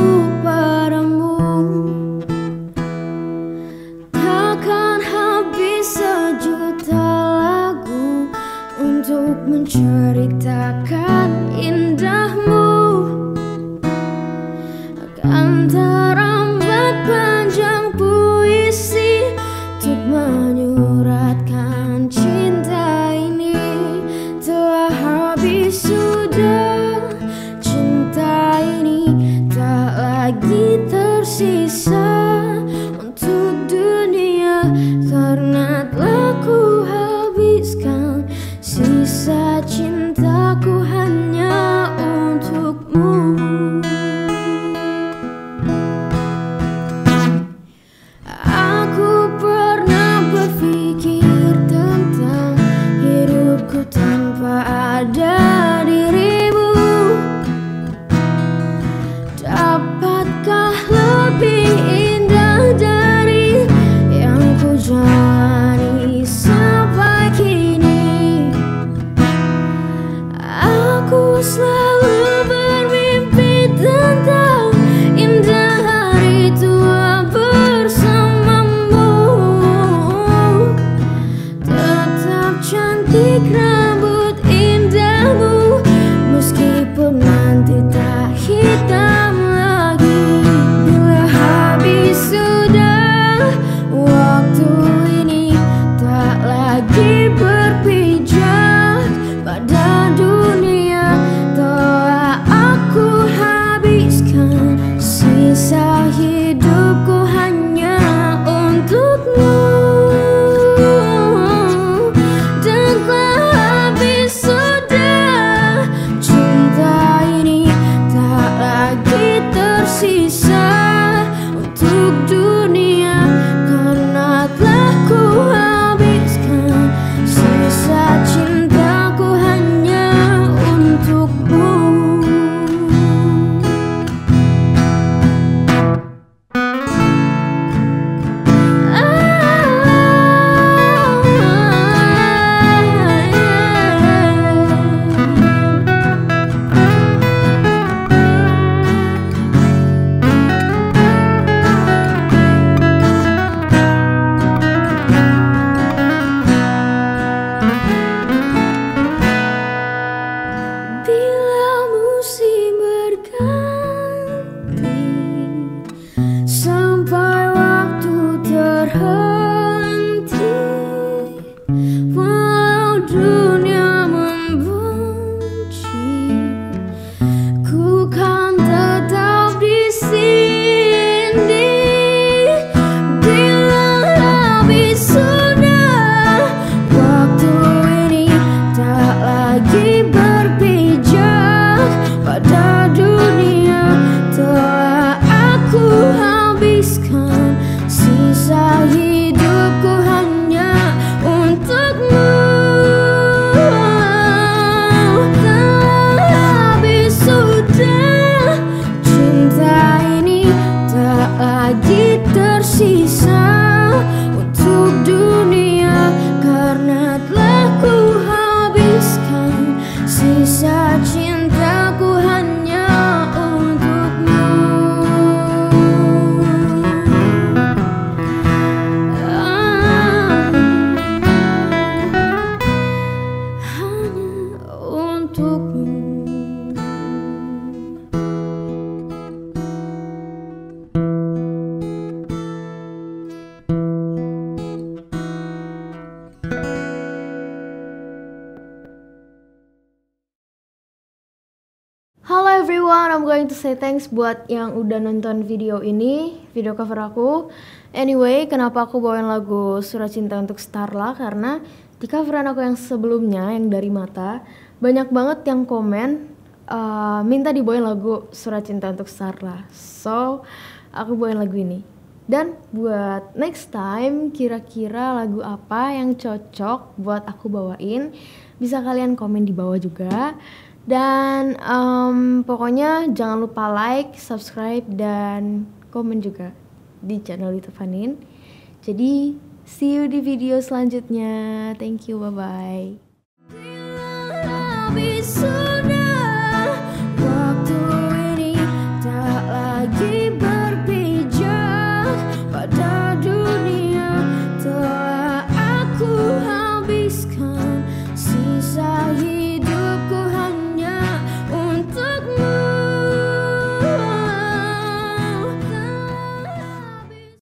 padamu. Takkan habis sejuta lagu untuk menceritakan indahmu. Akan terambat panjang puisi untuk menyuratkan cinta ini. Telah habis sudah cinta ini, tak lagi tersisa untuk dunia, karena telah ku habiskan sisa cintaku hanya untukmu. Aku pernah berpikir tentang hidupku tanpa ada dirimu. Dapatkah lebih indah dari yang ku jalani sampai kini? Aku selalu bermimpi tentang indah hari tua bersamamu. Tetap cantik rambut indahmu, meskipun nanti tak hitam lagi. Bila habis sudah waktu ini, tak lagi berpijak pada dunia, telah aku habiskan sisa hidupku hanya untukmu. Dan telah habis sudah cinta ini, tak lagi tersisa untuk dunia, karena telah ku habiskan sisa cintaku hanya untukmu. Bila musim berganti sampai waktu terhenti, walau dunia membenci, ku kan tetap di sini. Bila habis sudah waktu ini, tak lagi berpijak pada dunia, telah aku habiskan sisa hidupku hanya untukmu. Telah habis sudah cinta ini, tak lagi tersisa untuk dunia, karena telah ku habiskan sisa cintaku hanya untukmu. Hanya untukmu. Halo everyone, I'm going to say thanks buat yang udah nonton video ini, video cover aku. Anyway, kenapa aku bawain lagu Surat Cinta untuk Starla? Karena di coveran aku yang sebelumnya, yang dari Mata, banyak banget yang komen minta dibawain lagu Surat Cinta untuk Starla. So, aku bawain lagu ini. Dan buat next time, kira-kira lagu apa yang cocok buat aku bawain, bisa kalian komen di bawah juga. Dan pokoknya jangan lupa like, subscribe, dan komen juga di channel YouTube Fanin. Jadi see you di video selanjutnya. Thank you, bye-bye.